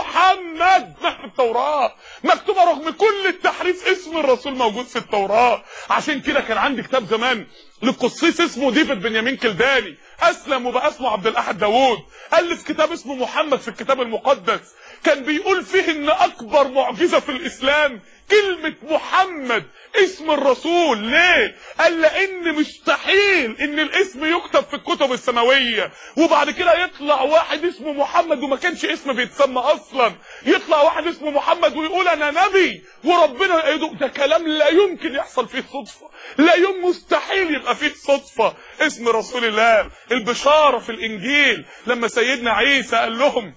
محمد في التوراه مكتوبه رغم كل التحريف، اسم الرسول موجود في التوراه. عشان كده كان عندي كتاب زمان للقصيص اسمه ديفيد بنيامين كلداني، اسلم وبقى اسمه عبد الاحد داوود، الف كتاب اسمه محمد في الكتاب المقدس. كان بيقول فيه ان اكبر معجزه في الاسلام كلمة محمد اسم الرسول. ليه؟ قال لان مستحيل ان الاسم يكتب في الكتب السماوية وبعد كده يطلع واحد اسمه محمد وما كانش اسم بيتسمى اصلا، يطلع واحد اسمه محمد ويقول انا نبي وربنا يأيده. ده كلام لا يمكن يحصل فيه صدفة، لا يوم مستحيل يبقى فيه صدفة. اسم رسول الله البشارة في الانجيل لما سيدنا عيسى قال لهم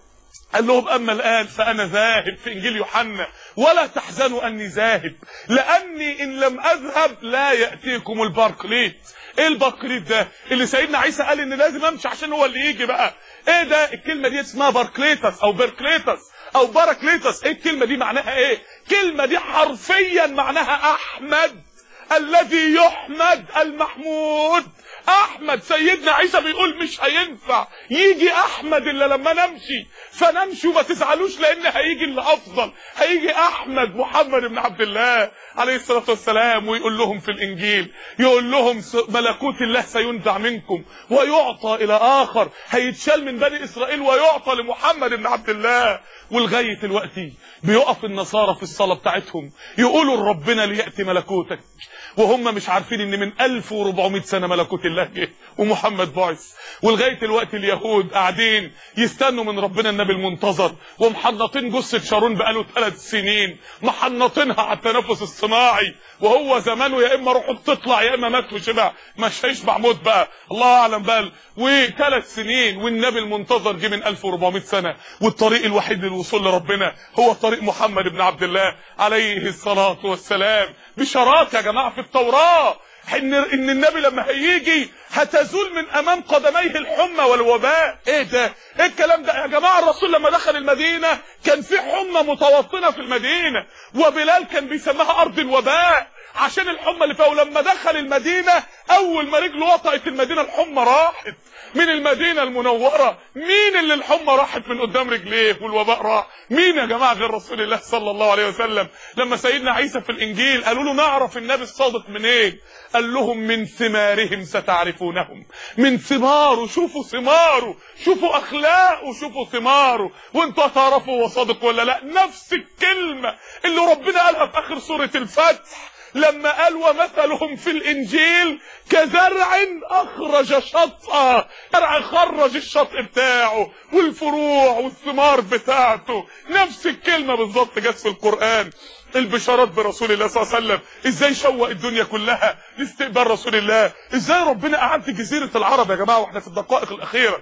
قال لهم اما الان فانا ذاهب في انجيل يوحنا، ولا تحزنوا اني ذاهب لاني ان لم اذهب لا ياتيكم البركليت. ايه البركليت ده اللي سيدنا عيسى قال ان لازم امشي عشان هو اللي يجي بقى؟ ايه ده؟ الكلمه دي اسمها باركليتس او بيركليتس او باراكليتس. ايه الكلمه دي معناها ايه؟ الكلمه دي حرفيا معناها احمد الذي يحمد المحمود. احمد سيدنا عيسى بيقول مش هينفع يجي احمد الا لما نمشي، فنمشي وما تزعلوش لان هيجي اللي افضل، هيجي احمد محمد بن عبد الله عليه الصلاه والسلام. ويقول لهم في الانجيل، يقول لهم ملكوت الله سينزع منكم ويعطى الى اخر، هيتشال من بني اسرائيل ويعطى لمحمد بن عبد الله. ولغايه دلوقتي بيقف النصارى في الصلاه بتاعتهم يقولوا لربنا لياتي ملكوتك، وهم مش عارفين ان من ألف وأربعمائة سنه ملكوت الله جه ومحمد بعث. ولغايه دلوقتي اليهود قاعدين يستنوا من ربنا النبي المنتظر، ومحنطين جثه شارون بقاله ثلاث سنين، محنطينها على التنفس الصناعي، وهو زمانه يا اما روحه بتطلع يا اما مات وشبع، مش هيشبع موت بقى الله اعلم بقى. وثلاث سنين والنبي المنتظر جه من ألف وأربعمائة سنه، والطريق الوحيد للوصول لربنا هو طريق محمد بن عبد الله عليه الصلاه والسلام. بشارات يا جماعه في التوراه ان ان النبي لما هيجي هتزول من امام قدميه الحمى والوباء. ايه ده؟ ايه الكلام ده يا جماعه؟ الرسول لما دخل المدينه كان في حمى متوطنه في المدينه، وبلال كان بيسميها ارض الوباء عشان الحمى اللي فيها. ولما دخل المدينه اول ما رجله وطئت المدينه الحمى راحت من المدينه المنوره. مين اللي الحمى راحت من قدام رجليه والوباء راح؟ مين يا جماعه غير رسول الله صلى الله عليه وسلم؟ لما سيدنا عيسى في الانجيل قالوا له نعرف النبي الصادق منين؟ إيه؟ قال لهم من ثمارهم ستعرفونهم. من ثماره، شوفوا ثماره، شوفوا اخلاقه، شوفوا ثماره وانتوا هتعرفوا هو صادق ولا لا. نفس الكلمه اللي ربنا قالها في اخر سوره الفتح لما قال ومثلهم في الانجيل كزرع اخرج شطأ. زرع خرج الشطء بتاعه والفروع والثمار بتاعته. نفس الكلمه بالظبط جت في القران. البشارات برسول الله صلى الله عليه وسلم، ازاي شوق الدنيا كلها لاستقبال رسول الله، ازاي ربنا اعد جزيره العرب يا جماعه واحنا في الدقائق الاخيره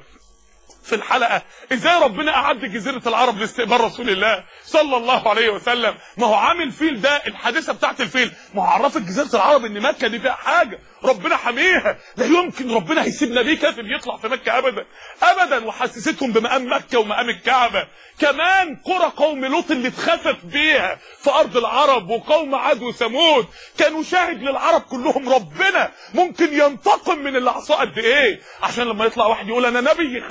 في الحلقه، ازاي ربنا اعد جزيره العرب لاستقبال رسول الله صلى الله عليه وسلم. ما هو عامل فيل ده، الحادثه بتاعت الفيل ما هو عرفت جزيره العرب ان مكه دي فيها حاجه ربنا حميها، لا يمكن ربنا هيسيب نبي كافر يطلع في مكه ابدا ابدا. وحسستهم بمقام مكه ومقام الكعبه. كمان قرى قوم لوط اللي اتخفت بيها في ارض العرب وقوم عاد وثمود كانوا شاهد للعرب كلهم. ربنا ممكن ينتقم من اللي عصاه قد ايه عشان لما يطلع واحد يقول انا نبي يخافوا ان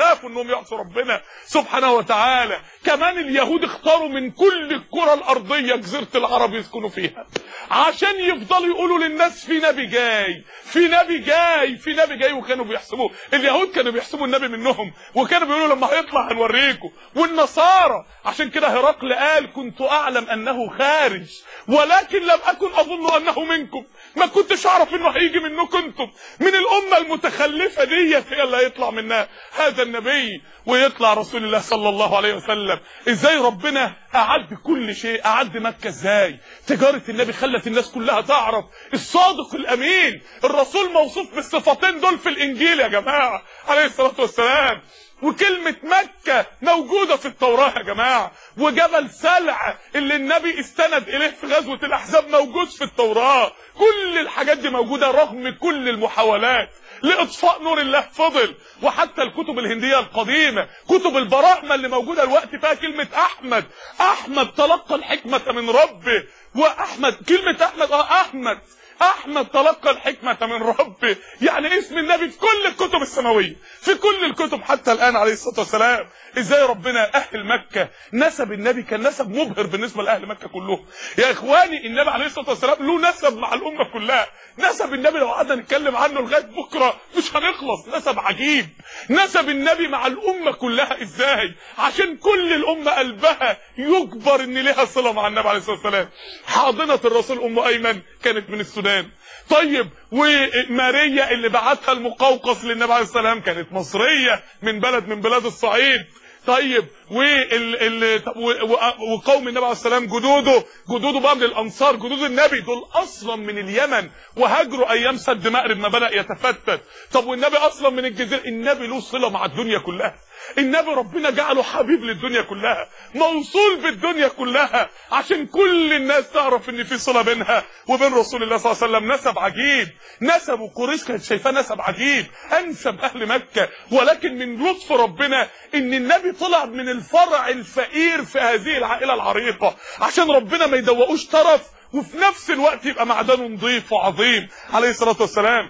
انهم يعصوا ربنا سبحانه وتعالى. كمان اليهود اختاروا من كل الكرة الارضية جزيرة العرب يسكنوا فيها عشان يفضلوا يقولوا للناس في نبي جاي، في نبي جاي، في نبي جاي. وكانوا بيحسبوه، اليهود كانوا بيحسبوا النبي منهم، وكانوا بيقولوا لما هيطلع هنوريكم. والنصارى عشان كده هرقل قال كنت اعلم انه خارج ولكن لم اكن اظن انه منكم، ما كنتش اعرف انه هيجي منكم انتم، من الامه المتخلفه ديت هي اللي هيطلع منها هذا النبي ويطلع رسول الله صلى الله عليه وسلم. ازاي ربنا اعد كل شيء، اعد مكه ازاي، تجاره النبي خلت الناس كلها تعرف الصادق الامين. الرسول موصوف بالصفتين دول في الانجيل يا جماعه عليه الصلاه والسلام، وكلمة مكة موجودة في التوراة يا جماعة، وجبل سلع اللي النبي استند إليه في غزوة الأحزاب موجود في التوراة. كل الحاجات دي موجودة رغم كل المحاولات لإطفاء نور الله فضل. وحتى الكتب الهندية القديمة، كتب البراهمة اللي موجودة الوقت فيها كلمة أحمد، أحمد تلقى الحكمة من ربه. وأحمد كلمة أحمد اه أحمد احمد تلقى الحكمة من ربه، يعني اسم النبي في كل الكتب السماوية، في كل الكتب حتى الان عليه الصلاة والسلام. ازاي ربنا اهل مكة نسب النبي كان نسب مبهر بالنسبة لاهل مكة كلهم. يا اخواني النبي عليه الصلاة والسلام له نسب مع الامة كلها، نسب النبي لو قعدنا نتكلم عنه لغاية بكرة مش هنخلص. نسب عجيب، نسب النبي مع الامة كلها. ازاي؟ عشان كل الامة قلبها يجبر ان لها صلة مع النبي عليه الصلاة والسلام. حاضنة الرسول ام ايمن كانت من السودان، طيب وماريا اللي بعتها المقوقص للنبي عليه الصلاة والسلام كانت مصرية من بلد من بلاد الصعيد، طيب وال ال... وقوم النبي عليه السلام جدوده جدوده بقى من الانصار، جدود النبي دول اصلا من اليمن وهاجروا ايام سد مأرب ما بدأ يتفتت. طب والنبي اصلا من الجزيره. النبي له صله مع الدنيا كلها، النبي ربنا جعله حبيب للدنيا كلها، موصول بالدنيا كلها، عشان كل الناس تعرف ان في صله بينها وبين رسول الله صلى الله عليه وسلم. نسب عجيب، نسب قريش كانت شايفاه نسب عجيب، انسب اهل مكه. ولكن من لطف ربنا ان النبي طلع من الفرع الفقير في هذه العائله العريقه، عشان ربنا ما يدوقوش طرف وفي نفس الوقت يبقى معدنه نظيف وعظيم عليه الصلاه والسلام.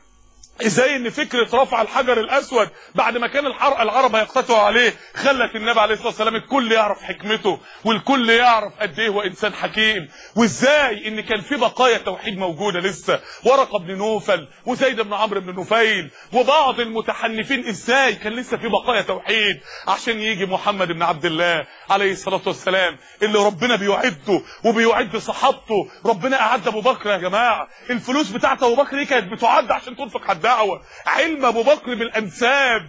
ازاي ان فكرة رفع الحجر الاسود بعد ما كان العرب هيقتطعوا عليه خلت النبي عليه الصلاة والسلام الكل يعرف حكمته والكل يعرف قد ايه هو انسان حكيم. وازاي ان كان في بقايا توحيد موجودة لسه، ورقة بن نوفل وزيد بن عمرو بن نفيل وبعض المتحنفين، ازاي كان لسه في بقايا توحيد عشان يجي محمد بن عبد الله عليه الصلاة والسلام اللي ربنا بيعده وبيعد صحابته. ربنا اعد ابو بكر يا جماعة، الفلوس بتاعت ابو بكر دي كانت بتعد عشان تنفق حد دعوة. علم ابو بكر بالانساب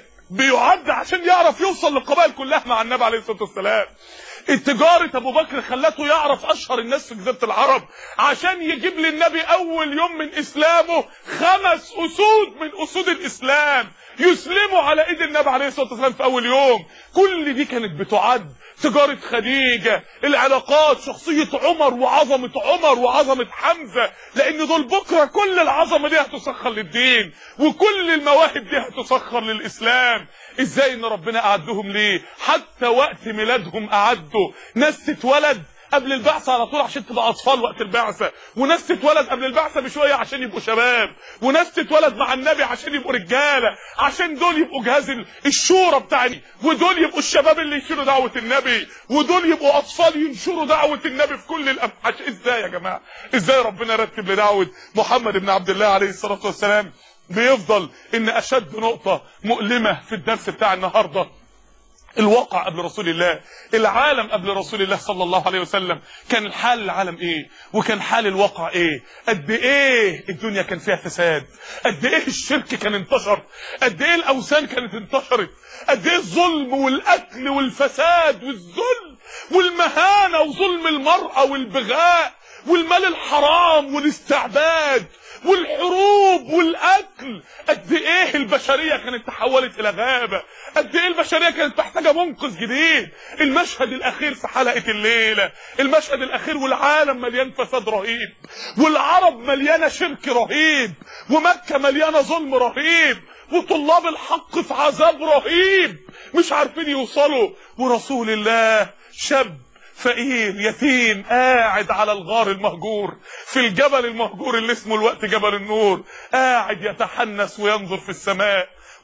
بيعد عشان يعرف يوصل للقبائل كلها مع النبي عليه الصلاه والسلام. التجارة ابو بكر خلته يعرف اشهر الناس في جزيرة العرب عشان يجيب للنبي اول يوم من اسلامه خمس اسود من اسود الاسلام يسلموا على ايد النبي عليه الصلاه والسلام في اول يوم. كل دي كانت بتعد. تجارة خديجة، العلاقات، شخصية عمر وعظمة عمر وعظمة حمزة، لان دول بكرة كل العظمة دي هتسخر للدين وكل المواهب دي هتسخر للاسلام. ازاي ان ربنا اعدهم ليه؟ حتى وقت ميلادهم اعدوا ناس تتولد قبل البعثة على طول عشان تبقى اطفال وقت البعثة، وناس تتولد قبل البعثة بشوية عشان يبقوا شباب، وناس تتولد مع النبي عشان يبقوا رجالة، عشان دول يبقوا جهاز الشورى بتاعي، ودول يبقوا الشباب اللي يشيلوا دعوة النبي، ودول يبقوا اطفال ينشروا دعوة النبي في كل الامحاش. ازاي يا جماعة؟ ازاي ربنا رتب لدعوة محمد بن عبد الله عليه الصلاة والسلام؟ بيفضل ان اشد نقطة مؤلمة في الدرس بتاع النهاردة الواقع قبل رسول الله، العالم قبل رسول الله صلى الله عليه وسلم. كان الحال العالم ايه وكان حال الواقع ايه؟ قد ايه الدنيا كان فيها فساد، قد ايه الشرك كان انتشر، قد ايه الاوثان كانت انتشرت، قد ايه الظلم والقتل والفساد والذل والمهانة وظلم المرأة والبغاء والمال الحرام والاستعباد والحروب والقتل. قد ايه البشرية كانت تحولت الى غابة، قد ايه البشرية كانت محتاجة منقذ جديد. المشهد الاخير في حلقة الليلة، المشهد الاخير والعالم مليان فساد رهيب، والعرب مليانة شرك رهيب، ومكة مليانة ظلم رهيب، وطلاب الحق في عذاب رهيب مش عارفين يوصلوا، ورسول الله شاب فقير يتيم قاعد على الغار المهجور في الجبل المهجور اللي اسمه الوقت جبل النور، قاعد يتحنس وينظر في السماء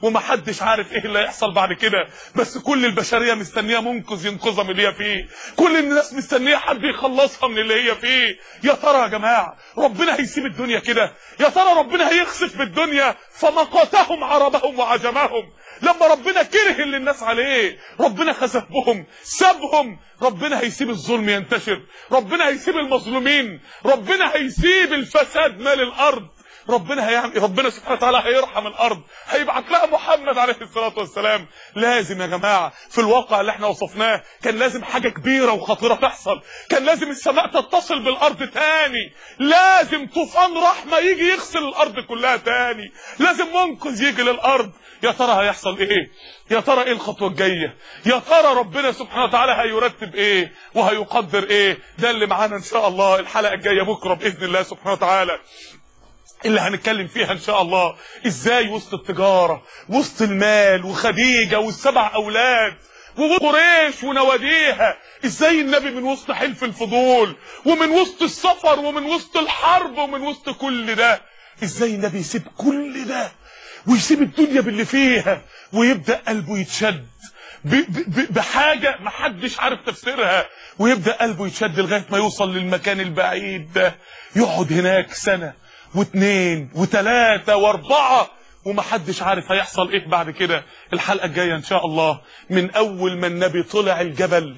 ومحدش عارف ايه اللي هيحصل بعد كده، بس كل البشريه مستنيه منقذ ينقذها من اللي هي فيه، كل الناس مستنيه حد يخلصها من اللي هي فيه. يا ترى يا جماعه ربنا هيسيب الدنيا كده؟ يا ترى ربنا هيخسف بالدنيا؟ فمقتهم عربهم وعجمهم. لما ربنا كره اللي الناس عليه، ربنا خسف بهم، سابهم. ربنا هيسيب الظلم ينتشر، ربنا هيسيب المظلومين، ربنا هيسيب الفساد مال الارض، ربنا هيعمل، ربنا سبحانه وتعالى هيرحم الارض، هيبعت لها محمد عليه الصلاه والسلام. لازم يا جماعه في الواقع اللي احنا وصفناه كان لازم حاجه كبيره وخطيره تحصل، كان لازم السماء تتصل بالارض تاني، لازم طوفان رحمه يجي يغسل الارض كلها تاني، لازم منقذ يجي للارض. يا ترى هيحصل ايه؟ يا ترى ايه الخطوه الجايه؟ يا ترى ربنا سبحانه وتعالى هيرتب ايه وهيقدر ايه؟ ده اللي معانا ان شاء الله الحلقه الجايه بكره باذن الله سبحانه وتعالى، اللي هنتكلم فيها ان شاء الله ازاي وسط التجاره، وسط المال وخديجه والسبع اولاد وقريش ونواديها، ازاي النبي من وسط حلف الفضول ومن وسط السفر ومن وسط الحرب ومن وسط كل ده، ازاي النبي يسيب كل ده ويسيب الدنيا باللي فيها ويبدأ قلبه يتشد بحاجة محدش عارف تفسيرها، ويبدأ قلبه يتشد لغاية ما يوصل للمكان البعيد ده، يقعد هناك سنة واثنين وثلاثة واربعة ومحدش عارف هيحصل ايه بعد كده. الحلقة الجاية ان شاء الله من اول ما النبي طلع الجبل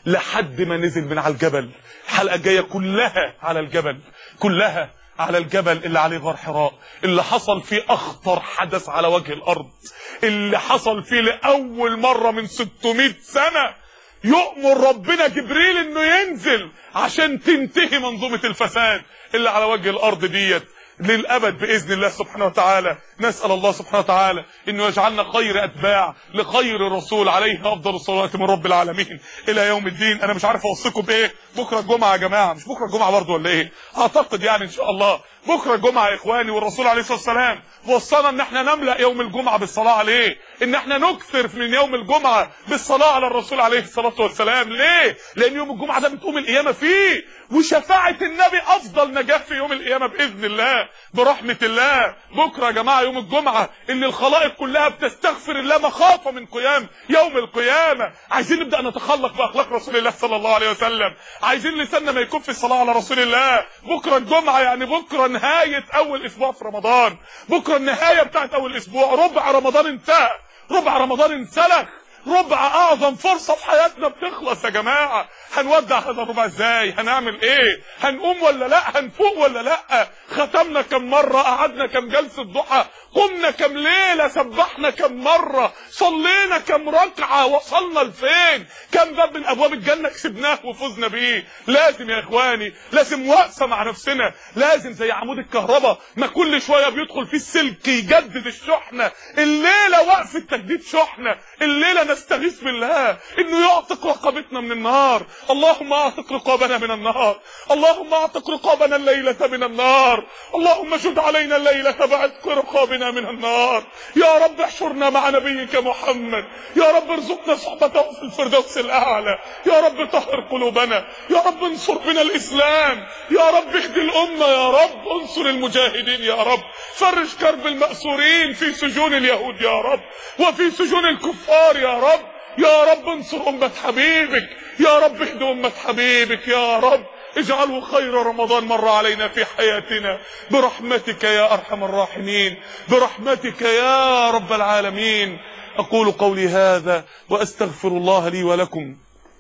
لحد ما نزل من على الجبل، الحلقة الجاية كلها على الجبل، كلها على الجبل اللي عليه غار حراء، اللي حصل فيه اخطر حدث على وجه الارض، اللي حصل فيه لاول مرة من ستمائة سنة يؤمر ربنا جبريل انه ينزل عشان تنتهي منظومة الفساد اللي على وجه الارض ديت للابد باذن الله سبحانه وتعالى. نسال الله سبحانه وتعالى انه يجعلنا خير اتباع لخير الرسول عليه افضل الصلاه من رب العالمين الى يوم الدين. انا مش عارف اوصيكم بايه، بكره الجمعه يا جماعه، مش بكره الجمعه برضه ولا ايه؟ اعتقد يعني ان شاء الله بكره الجمعه يا اخواني، والرسول عليه الصلاه والسلام وصانا ان احنا نملا يوم الجمعه بالصلاه عليه، ان احنا نكثر من يوم الجمعه بالصلاه على الرسول عليه الصلاه والسلام. ليه؟ لان يوم الجمعه ده بتقوم القيامه فيه، وشفاعه النبي افضل نجاه في يوم القيامه باذن الله برحمه الله. بكره يا جماعه يوم الجمعه اللي الخلائق كلها بتستغفر الله مخافه من قيام يوم القيامه. عايزين نبدا نتخلق باخلاق رسول الله صلى الله عليه وسلم، عايزين لساننا ما يكون في الصلاه على رسول الله. بكره الجمعه يعني بكره نهايه اول اسبوع في رمضان، بكره النهايه بتاعت اول اسبوع، ربع رمضان انتهى، ربع رمضان انسلخ، ربع اعظم فرصه في حياتنا بتخلص يا جماعه. هنودع هذا الربع ازاي؟ هنعمل ايه؟ هنقوم ولا لا؟ هنفوق ولا لا؟ ختمنا كم مره؟ قعدنا كم جلسه ضحى؟ قمنا كم ليله؟ سبحنا كم مره؟ صلينا كم ركعه؟ وصلنا لفين؟ كم باب من ابواب الجنه كسبناه وفزنا بيه؟ لازم يا اخواني، لازم وقفه مع نفسنا، لازم زي عمود الكهرباء ما كل شويه بيدخل فيه السلك يجدد الشحنه، الليله وقفه تجديد شحنه، الليله نستغيث بالله انه يعتق رقبتنا من النار. اللهم اعتق رقابنا من النار، اللهم اعتق رقابنا الليله من النار، اللهم شد علينا الليله بعتق رقابنا من النار. يا رب احشرنا مع نبيك محمد، يا رب ارزقنا صحبته في الفردوس الاعلى، يا رب طهر قلوبنا، يا رب انصر بنا الاسلام، يا رب اهدي الامه، يا رب انصر المجاهدين، يا رب فرج كرب المأسورين في سجون اليهود يا رب وفي سجون الكفار يا رب، يا رب انصر امه حبيبك، يا رب اهد امه حبيبك، يا رب اجعله خير رمضان مر علينا في حياتنا برحمتك يا ارحم الراحمين، برحمتك يا رب العالمين. اقول قولي هذا واستغفر الله لي ولكم.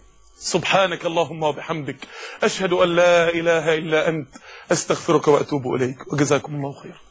سبحانك اللهم وبحمدك، اشهد ان لا اله الا انت، استغفرك واتوب اليك، وجزاكم الله خيرا.